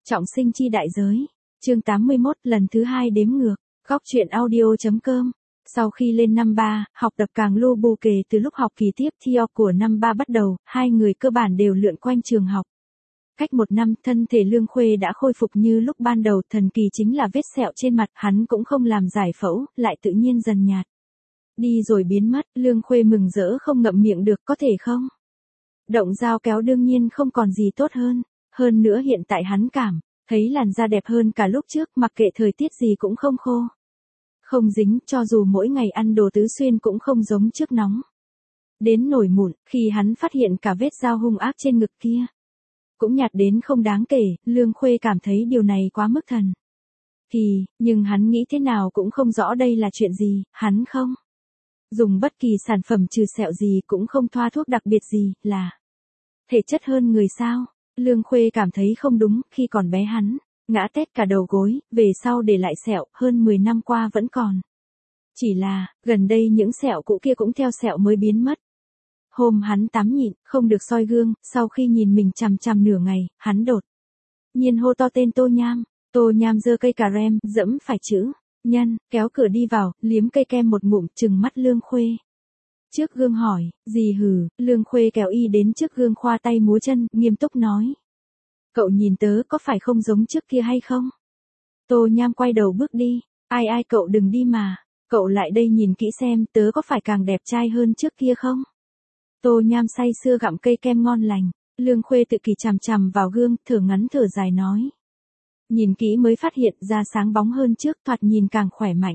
Trọng sinh chi đại giới. Chương 81, lần thứ 2 đếm ngược. Góc truyện audio.com. Sau khi lên năm 3, học tập càng lu bu kể từ lúc học kỳ tiếp theo của năm 3 bắt đầu, hai người cơ bản đều lượn quanh trường học. Cách một năm, thân thể Lương Khuê đã khôi phục như lúc ban đầu, thần kỳ chính là vết sẹo trên mặt, hắn cũng không làm giải phẫu, lại tự nhiên dần nhạt. Đi rồi biến mất, Lương Khuê mừng rỡ không ngậm miệng được, có thể không? Động dao kéo đương nhiên không còn gì tốt hơn nữa hiện tại hắn cảm thấy làn da đẹp hơn cả lúc trước, mặc kệ thời tiết gì cũng không khô, không dính, cho dù mỗi ngày ăn đồ tứ xuyên cũng không giống trước nóng đến nổi mụn. Khi hắn phát hiện cả vết dao hung ác trên ngực kia cũng nhạt đến không đáng kể, Lương Khuê cảm thấy điều này quá mức thần kỳ, nhưng hắn nghĩ thế nào cũng không rõ đây là chuyện gì. Hắn không dùng bất kỳ sản phẩm trừ sẹo gì, cũng không thoa thuốc đặc biệt gì, là thể chất hơn người sao? Lương Khuê cảm thấy không đúng, khi còn bé hắn ngã tét cả đầu gối, về sau để lại sẹo, hơn 10 năm qua vẫn còn. Chỉ là, gần đây những sẹo cũ kia cũng theo sẹo mới biến mất. Hôm hắn tắm nhịn, không được soi gương, sau khi nhìn mình chằm chằm nửa ngày, hắn đột nhiên hô to tên Tô Nham. Tô Nham giơ cây cà rem, dẫm phải chữ nhân, kéo cửa đi vào, liếm cây kem một ngụm, trừng mắt Lương Khuê. Trước gương hỏi, gì hừ? Lương Khuê kéo y đến trước gương khoa tay múa chân, nghiêm túc nói. Cậu nhìn tớ có phải không giống trước kia hay không? Tô Nham quay đầu bước đi. Ai cậu đừng đi mà. Cậu lại đây nhìn kỹ xem tớ có phải càng đẹp trai hơn trước kia không? Tô Nham say sưa gặm cây kem ngon lành. Lương Khuê tự kỷ chằm chằm vào gương, thở ngắn thở dài nói. Nhìn kỹ mới phát hiện da sáng bóng hơn trước, thoạt nhìn càng khỏe mạnh.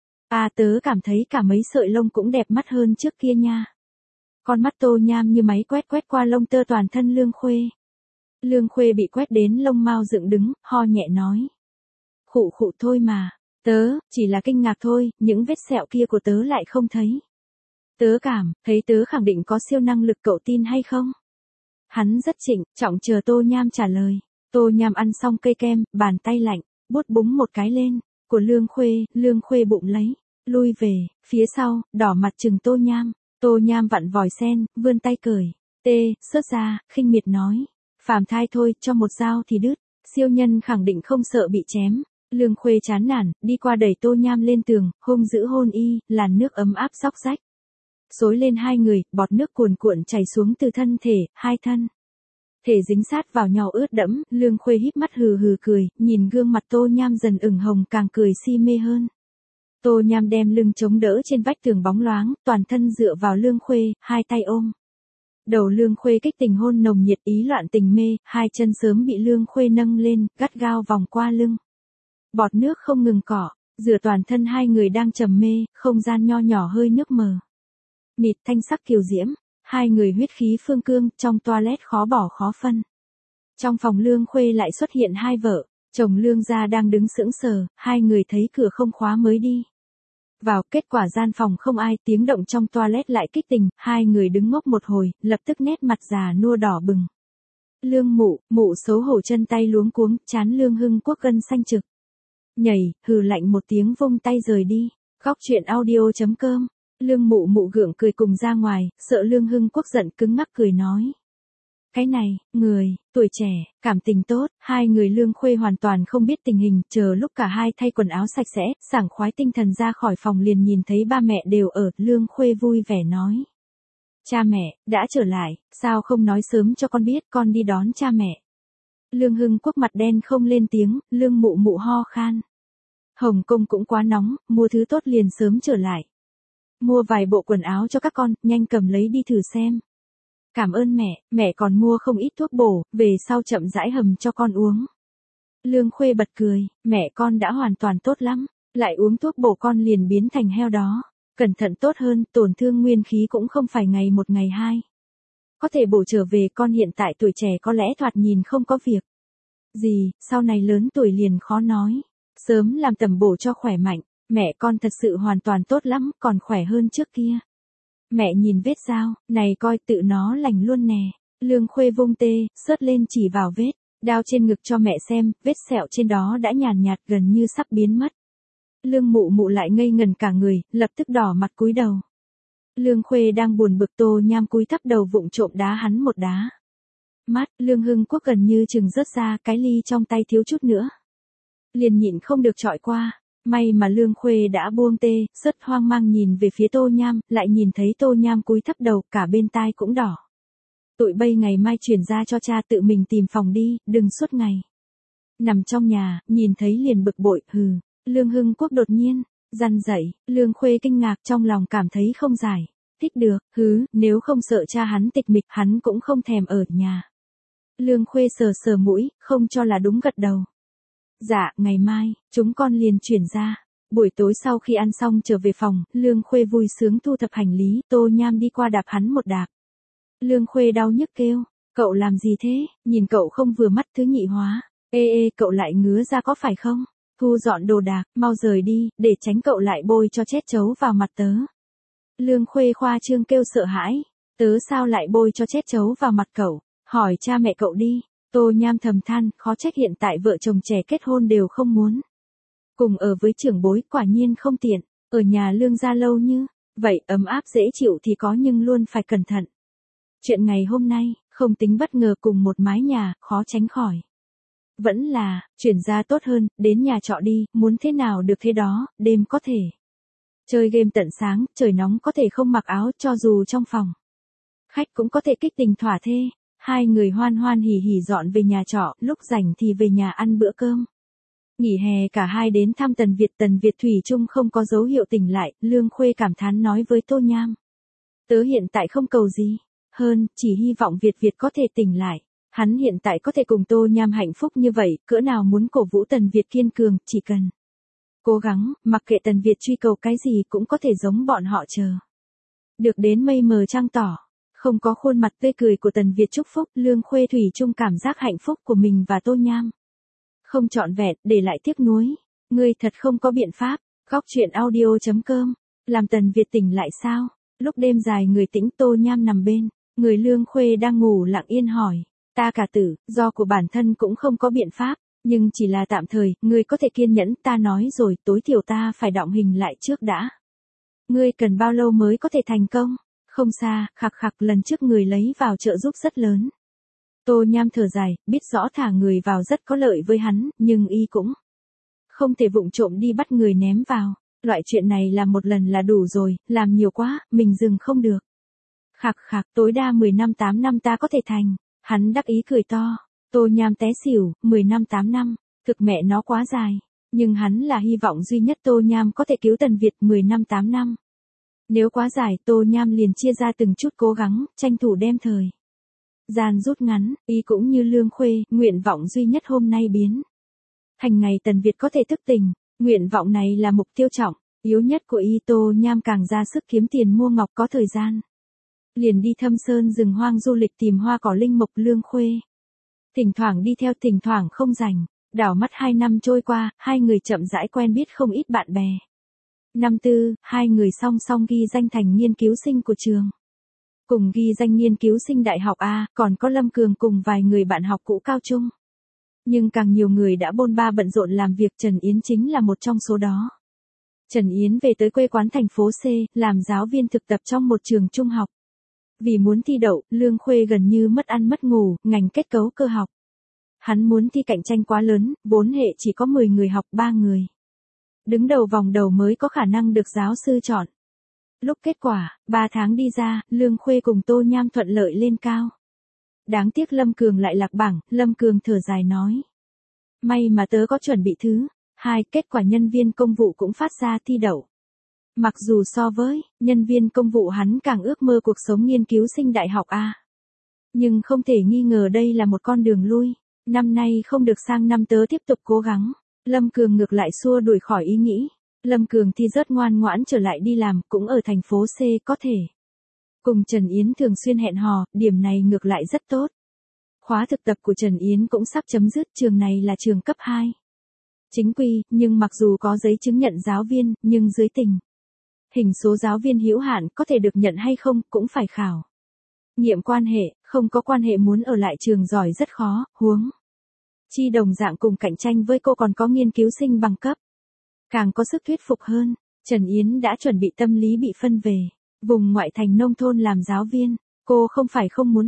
Tớ cảm thấy cả mấy sợi lông cũng đẹp mắt hơn trước kia nha. Con mắt Tô Nham như máy quét qua lông tơ toàn thân Lương Khuê. Lương Khuê bị quét đến lông mao dựng đứng, ho nhẹ nói. Khụ thôi mà, tớ chỉ là kinh ngạc thôi, những vết sẹo kia của tớ lại không thấy. Tớ cảm thấy tớ khẳng định có siêu năng lực, cậu tin hay không? Hắn rất trịnh trọng chờ Tô Nham trả lời. Tô Nham ăn xong cây kem, bàn tay lạnh, bút búng một cái lên của Lương Khuê bụng lấy, lui về phía sau, đỏ mặt chừng Tô Nham. Tô Nham vặn vòi sen, vươn tay cởi sớt ra, khinh miệt nói. Phàm thai thôi, cho một dao thì đứt, siêu nhân khẳng định không sợ bị chém. Lương Khuê chán nản, đi qua đẩy Tô Nham lên tường, hung dữ hôn y, làn nước ấm áp xóc xách xối lên hai người, bọt nước cuồn cuộn chảy xuống từ thân thể, hai thân thể dính sát vào nhau ướt đẫm. Lương Khuê híp mắt hừ cười, nhìn gương mặt Tô Nham dần ửng hồng, càng cười si mê hơn. Tô Nham đem lưng chống đỡ trên vách tường bóng loáng, toàn thân dựa vào Lương Khuê, hai tay ôm đầu Lương Khuê, kích tình hôn nồng nhiệt, ý loạn tình mê, hai chân sớm bị Lương Khuê nâng lên, gắt gao vòng qua lưng. Bọt nước không ngừng cọ rửa toàn thân hai người đang trầm mê, không gian nho nhỏ hơi nước mờ mịt, thanh sắc kiều diễm, hai người huyết khí phương cương, trong toilet khó bỏ khó phân. Trong phòng Lương Khuê lại xuất hiện hai vợ chồng Lương gia đang đứng sững sờ, hai người thấy cửa không khóa mới đi vào, kết quả gian phòng không ai, tiếng động trong toilet lại kích tình, hai người đứng ngốc một hồi, lập tức nét mặt già nua đỏ bừng. Lương mụ xấu hổ chân tay luống cuống, trán Lương Hưng Quốc gân xanh trực nhảy, hừ lạnh một tiếng vung tay rời đi. Góc truyện audio.com. Lương mụ gượng cười cùng ra ngoài, sợ Lương Hưng Quốc giận, cứng ngắc cười nói. Cái này, người, tuổi trẻ, cảm tình tốt. Hai người Lương Khuê hoàn toàn không biết tình hình, chờ lúc cả hai thay quần áo sạch sẽ, sảng khoái tinh thần ra khỏi phòng liền nhìn thấy ba mẹ đều ở. Lương Khuê vui vẻ nói. Cha mẹ, đã trở lại, sao không nói sớm cho con biết, con đi đón cha mẹ. Lương Hưng Quốc mặt đen không lên tiếng, Lương mụ ho khan. Hồng Kông cũng quá nóng, mua thứ tốt liền sớm trở lại. Mua vài bộ quần áo cho các con, nhanh cầm lấy đi thử xem. Cảm ơn mẹ còn mua không ít thuốc bổ, về sau chậm rãi hầm cho con uống. Lương Khuê bật cười, mẹ con đã hoàn toàn tốt lắm, lại uống thuốc bổ con liền biến thành heo đó. Cẩn thận tốt hơn, tổn thương nguyên khí cũng không phải ngày một ngày hai. Có thể bổ trở về, con hiện tại tuổi trẻ có lẽ thoạt nhìn không có việc gì, sau này lớn tuổi liền khó nói. Sớm làm tầm bổ cho khỏe mạnh, mẹ con thật sự hoàn toàn tốt lắm, còn khỏe hơn trước kia. Mẹ nhìn vết dao, này coi tự nó lành luôn nè. Lương Khuê vung sớt lên chỉ vào vết đao trên ngực cho mẹ xem, vết sẹo trên đó đã nhàn nhạt gần như sắp biến mất. Lương mụ lại ngây ngần cả người, lập tức đỏ mặt cúi đầu. Lương Khuê đang buồn bực, Tô Nham cúi thấp đầu vụng trộm đá hắn một đá. Mắt Lương Hưng Quốc gần như chừng rớt ra, cái ly trong tay thiếu chút nữa liền nhịn không được trọi qua. May mà Lương Khuê đã buông tê, rất hoang mang nhìn về phía Tô Nham, lại nhìn thấy Tô Nham cúi thấp đầu, cả bên tai cũng đỏ. Tụi bây ngày mai chuyển ra cho cha, tự mình tìm phòng đi, đừng suốt ngày nằm trong nhà, nhìn thấy liền bực bội, hừ. Lương Hưng Quốc đột nhiên răn dậy, Lương Khuê kinh ngạc, trong lòng cảm thấy không giải thích được, nếu không sợ cha hắn tịch mịch, hắn cũng không thèm ở nhà. Lương Khuê sờ sờ mũi, không cho là đúng, gật đầu. Dạ, ngày mai, chúng con liền chuyển ra. Buổi tối sau khi ăn xong trở về phòng, Lương Khuê vui sướng thu thập hành lý, Tô Nham đi qua đạp hắn một đạp. Lương Khuê đau nhức kêu, cậu làm gì thế, nhìn cậu không vừa mắt thứ nhị hóa. Ê, cậu lại ngứa ra có phải không? Thu dọn đồ đạc, mau rời đi, để tránh cậu lại bôi cho chết chấu vào mặt tớ. Lương Khuê khoa trương kêu sợ hãi, tớ sao lại bôi cho chết chấu vào mặt cậu, hỏi cha mẹ cậu đi. Tô Nham thầm than, khó trách hiện tại vợ chồng trẻ kết hôn đều không muốn cùng ở với trưởng bối, quả nhiên không tiện, ở nhà Lương gia lâu như vậy ấm áp dễ chịu thì có nhưng luôn phải cẩn thận. Chuyện ngày hôm nay, không tính bất ngờ, cùng một mái nhà, khó tránh khỏi. Vẫn là, chuyển ra tốt hơn, đến nhà trọ đi, muốn thế nào được thế đó, đêm có thể chơi game tận sáng, trời nóng có thể không mặc áo, cho dù trong phòng khách cũng có thể kích tình thỏa thê. Hai người hoan hoan hỉ hỉ dọn về nhà trọ, lúc rảnh thì về nhà ăn bữa cơm. Nghỉ hè cả hai đến thăm Tần Việt thủy chung không có dấu hiệu tỉnh lại, Lương Khuê cảm thán nói với Tô Nham. Tớ hiện tại không cầu gì hơn, chỉ hy vọng Việt có thể tỉnh lại. Hắn hiện tại có thể cùng Tô Nham hạnh phúc như vậy, cỡ nào muốn cổ vũ Tần Việt kiên cường, chỉ cần cố gắng, mặc kệ Tần Việt truy cầu cái gì cũng có thể giống bọn họ chờ được đến mây mờ trăng tỏ. Không có khuôn mặt tươi cười của Tần Việt chúc phúc, Lương Khuê thủy chung cảm giác hạnh phúc của mình và Tô Nham không trọn vẹn, để lại tiếc nuối. Ngươi thật không có biện pháp. Góc truyện audio.com làm Tần Việt tỉnh lại sao? Lúc đêm dài người tĩnh, Tô Nham nằm bên người Lương Khuê đang ngủ lặng yên hỏi. Ta cả tử, do của bản thân cũng không có biện pháp, nhưng chỉ là tạm thời, ngươi có thể kiên nhẫn, ta nói rồi, tối thiểu ta phải đọng hình lại trước đã. Ngươi cần bao lâu mới có thể thành công? Không xa, khặc lần trước người lấy vào trợ giúp rất lớn. Tô Nham thở dài, biết rõ thả người vào rất có lợi với hắn, nhưng y cũng không thể vụng trộm đi bắt người ném vào. Loại chuyện này làm một lần là đủ rồi, làm nhiều quá, mình dừng không được. Khặc, tối đa 10 năm 8 năm ta có thể thành. Hắn đắc ý cười to. Tô Nham té xỉu, 10 năm 8 năm, thực mẹ nó quá dài. Nhưng hắn là hy vọng duy nhất Tô Nham có thể cứu Tần Việt 10 năm 8 năm. Nếu quá dài, Tô Nham liền chia ra từng chút cố gắng, tranh thủ đem thời gian rút ngắn, y cũng như Lương Khuê, nguyện vọng duy nhất hôm nay biến thành ngày Tần Việt có thể thức tỉnh. Nguyện vọng này là mục tiêu trọng yếu nhất của y. Tô Nham càng ra sức kiếm tiền mua ngọc, có thời gian liền đi thâm sơn rừng hoang du lịch tìm hoa cỏ linh mộc. Lương Khuê thỉnh thoảng đi theo, thỉnh thoảng không rảnh. Đảo mắt 2 năm trôi qua, hai người chậm rãi quen biết không ít bạn bè. Năm tư, hai người song song ghi danh thành nghiên cứu sinh của trường. Cùng ghi danh nghiên cứu sinh đại học A, còn có Lâm Cường cùng vài người bạn học cũ cao trung. Nhưng càng nhiều người đã bôn ba bận rộn làm việc, Trần Yến chính là một trong số đó. Trần Yến về tới quê quán thành phố C, làm giáo viên thực tập trong một trường trung học. Vì muốn thi đậu, Lương Khuê gần như mất ăn mất ngủ, ngành kết cấu cơ học. Hắn muốn thi cạnh tranh quá lớn, 4 hệ chỉ có 10 người học, 3 người đứng đầu vòng đầu mới có khả năng được giáo sư chọn. Lúc kết quả, 3 tháng đi ra, Lương Khuê cùng Tô Nham thuận lợi lên cao. Đáng tiếc Lâm Cường lại lạc bảng, Lâm Cường thở dài nói. May mà tớ có chuẩn bị thứ. 2, kết quả nhân viên công vụ cũng phát ra thi đậu. Mặc dù so với nhân viên công vụ hắn càng ước mơ cuộc sống nghiên cứu sinh đại học A. Nhưng không thể nghi ngờ đây là một con đường lui. Năm nay không được, sang năm tớ tiếp tục cố gắng. Lâm Cường ngược lại xua đuổi khỏi ý nghĩ. Lâm Cường thì rất ngoan ngoãn trở lại đi làm, cũng ở thành phố C, có thể cùng Trần Yến thường xuyên hẹn hò, điểm này ngược lại rất tốt. Khóa thực tập của Trần Yến cũng sắp chấm dứt, trường này là trường cấp 2. Chính quy, nhưng mặc dù có giấy chứng nhận giáo viên, nhưng dưới tình hình số giáo viên hữu hạn, có thể được nhận hay không, cũng phải khảo nghiệm quan hệ, không có quan hệ muốn ở lại trường giỏi rất khó, huống chi đồng dạng cùng cạnh tranh với cô còn có nghiên cứu sinh bằng cấp. Càng có sức thuyết phục hơn, Trần Yến đã chuẩn bị tâm lý bị phân về vùng ngoại thành nông thôn làm giáo viên. Cô không phải không muốn học,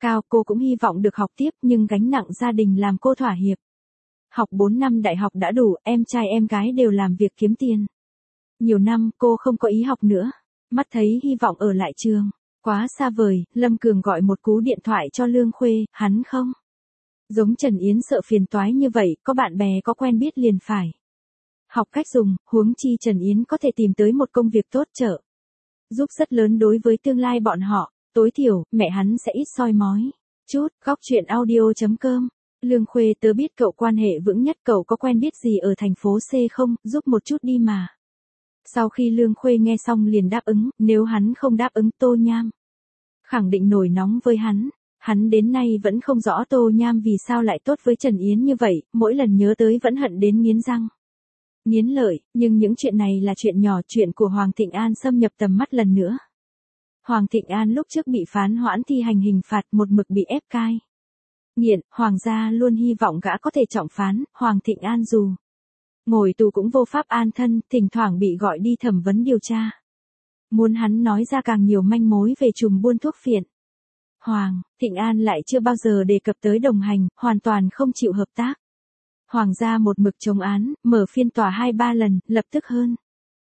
cao, cô cũng hy vọng được học tiếp nhưng gánh nặng gia đình làm cô thỏa hiệp. Học 4 năm đại học đã đủ, em trai em gái đều làm việc kiếm tiền. Nhiều năm cô không có ý học nữa. Mắt thấy hy vọng ở lại trường. Quá xa vời, Lâm Cường gọi một cú điện thoại cho Lương Khuê, hắn không. Giống Trần Yến sợ phiền toái như vậy, có bạn bè có quen biết liền phải. Học cách dùng, huống chi Trần Yến có thể tìm tới một công việc tốt trợ. Giúp rất lớn đối với tương lai bọn họ, tối thiểu, mẹ hắn sẽ ít soi mói. Chút, góc chuyện audio.com. Lương Khuê tớ biết cậu quan hệ vững nhất, cậu có quen biết gì ở thành phố C không, giúp một chút đi mà. Sau khi Lương Khuê nghe xong liền đáp ứng, nếu hắn không đáp ứng Tô Nham khẳng định nổi nóng với hắn. Hắn đến nay vẫn không rõ Tô Nham vì sao lại tốt với Trần Yến như vậy, mỗi lần nhớ tới vẫn hận đến nghiến răng nghiến lợi, nhưng những chuyện này là chuyện nhỏ, chuyện của Hoàng Thịnh An xâm nhập tầm mắt lần nữa. Hoàng Thịnh An lúc trước bị phán hoãn thi hành hình phạt, một mực bị ép cai nghiện, Hoàng gia luôn hy vọng gã có thể trọng phán. Hoàng Thịnh An dù ngồi tù cũng vô pháp an thân, thỉnh thoảng bị gọi đi thẩm vấn điều tra. Muốn hắn nói ra càng nhiều manh mối về trùm buôn thuốc phiện. Hoàng Thịnh An lại chưa bao giờ đề cập tới đồng hành, hoàn toàn không chịu hợp tác. Hoàng gia một mực chống án, mở phiên tòa 2-3 lần, lập tức hơn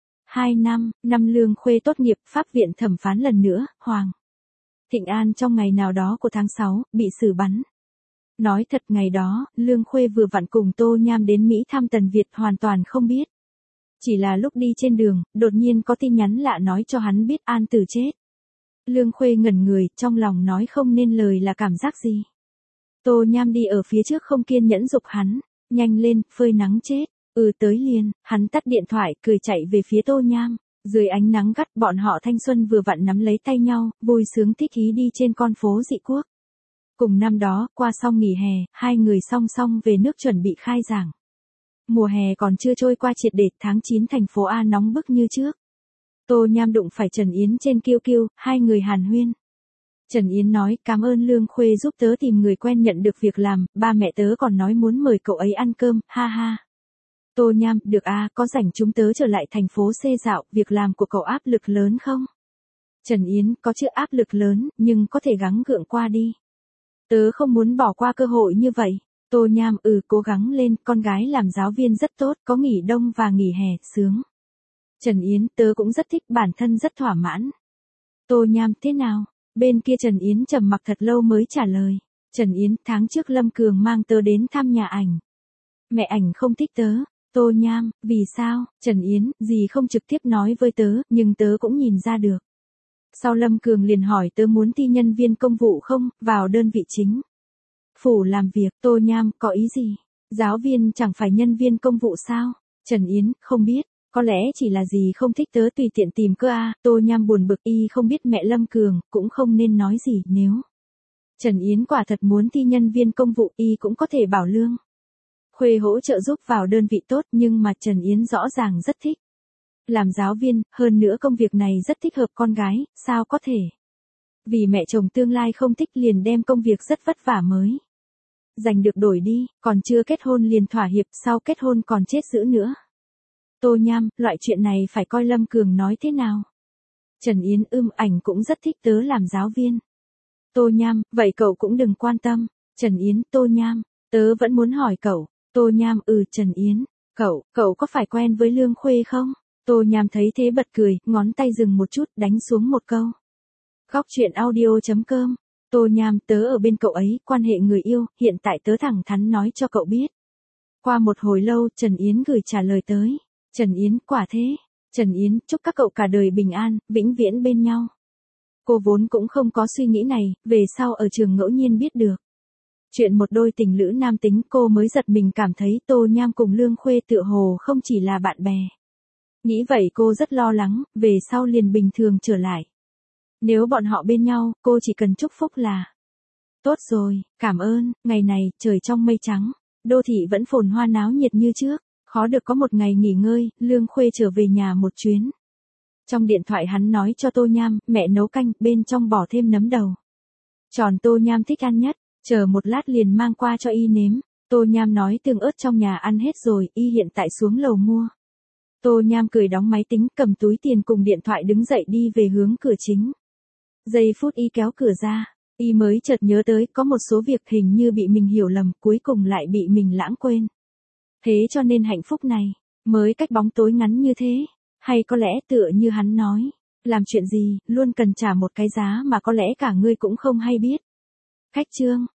2 năm, năm Lương Khuê tốt nghiệp, pháp viện thẩm phán lần nữa. Hoàng Thịnh An trong ngày nào đó của tháng 6, bị xử bắn. Nói thật ngày đó, Lương Khuê vừa vặn cùng Tô Nham đến Mỹ thăm Tần Việt, hoàn toàn không biết. Chỉ là lúc đi trên đường, đột nhiên có tin nhắn lạ nói cho hắn biết An Tử chết. Lương Khuê ngẩn người, trong lòng nói không nên lời là cảm giác gì. Tô Nham đi ở phía trước không kiên nhẫn giục hắn, nhanh lên, phơi nắng chết. Tới liền, hắn tắt điện thoại, cười chạy về phía Tô Nham. Dưới ánh nắng gắt, bọn họ thanh xuân vừa vặn nắm lấy tay nhau, vui sướng thích ý đi trên con phố dị quốc. Cùng năm đó, qua xong nghỉ hè, hai người song song về nước chuẩn bị khai giảng. Mùa hè còn chưa trôi qua triệt để, tháng 9 thành phố A nóng bức như trước. Tô Nham đụng phải Trần Yến trên QQ, hai người hàn huyên. Trần Yến nói, cảm ơn Lương Khuê giúp tớ tìm người quen nhận được việc làm, ba mẹ tớ còn nói muốn mời cậu ấy ăn cơm, ha ha. Tô Nham, được à, có rảnh chúng tớ trở lại thành phố C dạo, việc làm của cậu áp lực lớn không? Trần Yến, có chứ, áp lực lớn, nhưng có thể gắng gượng qua đi. Tớ không muốn bỏ qua cơ hội như vậy. Tô Nham, cố gắng lên, con gái làm giáo viên rất tốt, có nghỉ đông và nghỉ hè, sướng. Trần Yến, tớ cũng rất thích, bản thân rất thỏa mãn. Tô Nham, thế nào? Bên kia Trần Yến trầm mặc thật lâu mới trả lời. Trần Yến, tháng trước Lâm Cường mang tớ đến thăm nhà ảnh. Mẹ ảnh không thích tớ. Tô Nham, vì sao? Trần Yến, dì không trực tiếp nói với tớ, nhưng tớ cũng nhìn ra được. Sau Lâm Cường liền hỏi tớ muốn thi nhân viên công vụ không, vào đơn vị chính phủ làm việc. Tô Nham, có ý gì? Giáo viên chẳng phải nhân viên công vụ sao? Trần Yến, không biết, có lẽ chỉ là dì không thích tớ tùy tiện tìm cơ à. Tô Nham buồn bực, y không biết mẹ Lâm Cường, cũng không nên nói gì, nếu Trần Yến quả thật muốn thi nhân viên công vụ, y cũng có thể bảo Lương Khuê hỗ trợ giúp vào đơn vị tốt, nhưng mà Trần Yến rõ ràng rất thích làm giáo viên, hơn nữa công việc này rất thích hợp con gái, sao có thể. Vì mẹ chồng tương lai không thích liền đem công việc rất vất vả mới giành được đổi đi, còn chưa kết hôn liền thỏa hiệp, sau kết hôn còn chết giữ nữa. Tô Nham, loại chuyện này phải coi Lâm Cường nói thế nào. Trần Yến, ảnh cũng rất thích tớ làm giáo viên. Tô Nham, vậy cậu cũng đừng quan tâm. Trần Yến, Tô Nham, tớ vẫn muốn hỏi cậu. Tô Nham, Trần Yến, cậu có phải quen với Lương Khuê không? Tô Nham thấy thế bật cười, ngón tay dừng một chút, đánh xuống một câu. Góc chuyện audio.com. Tô Nham, tớ ở bên cậu ấy, quan hệ người yêu, hiện tại tớ thẳng thắn nói cho cậu biết. Qua một hồi lâu, Trần Yến gửi trả lời tới. Trần Yến, quả thế. Trần Yến, chúc các cậu cả đời bình an, vĩnh viễn bên nhau. Cô vốn cũng không có suy nghĩ này, về sau ở trường ngẫu nhiên biết được chuyện một đôi tình lữ nam tính, cô mới giật mình cảm thấy Tô Nham cùng Lương Khuê tựa hồ không chỉ là bạn bè. Nghĩ vậy cô rất lo lắng, về sau liền bình thường trở lại. Nếu bọn họ bên nhau, cô chỉ cần chúc phúc là tốt rồi, cảm ơn. Ngày này, trời trong mây trắng, đô thị vẫn phồn hoa náo nhiệt như trước, khó được có một ngày nghỉ ngơi. Lương Khuê trở về nhà một chuyến. Trong điện thoại hắn nói cho Tô Nham, mẹ nấu canh, bên trong bỏ thêm nấm đầu tròn Tô Nham thích ăn nhất, chờ một lát liền mang qua cho y nếm. Tô Nham nói tương ớt trong nhà ăn hết rồi, y hiện tại xuống lầu mua. Tô Nham cười đóng máy tính, cầm túi tiền cùng điện thoại đứng dậy đi về hướng cửa chính. Giây phút y kéo cửa ra, Y mới chợt nhớ tới có một số việc hình như bị mình hiểu lầm, cuối cùng lại bị mình lãng quên. Thế cho nên hạnh phúc này, mới cách bóng tối ngắn như thế. Hay có lẽ tựa như hắn nói, làm chuyện gì, luôn cần trả một cái giá mà có lẽ cả ngươi cũng không hay biết. Khách chương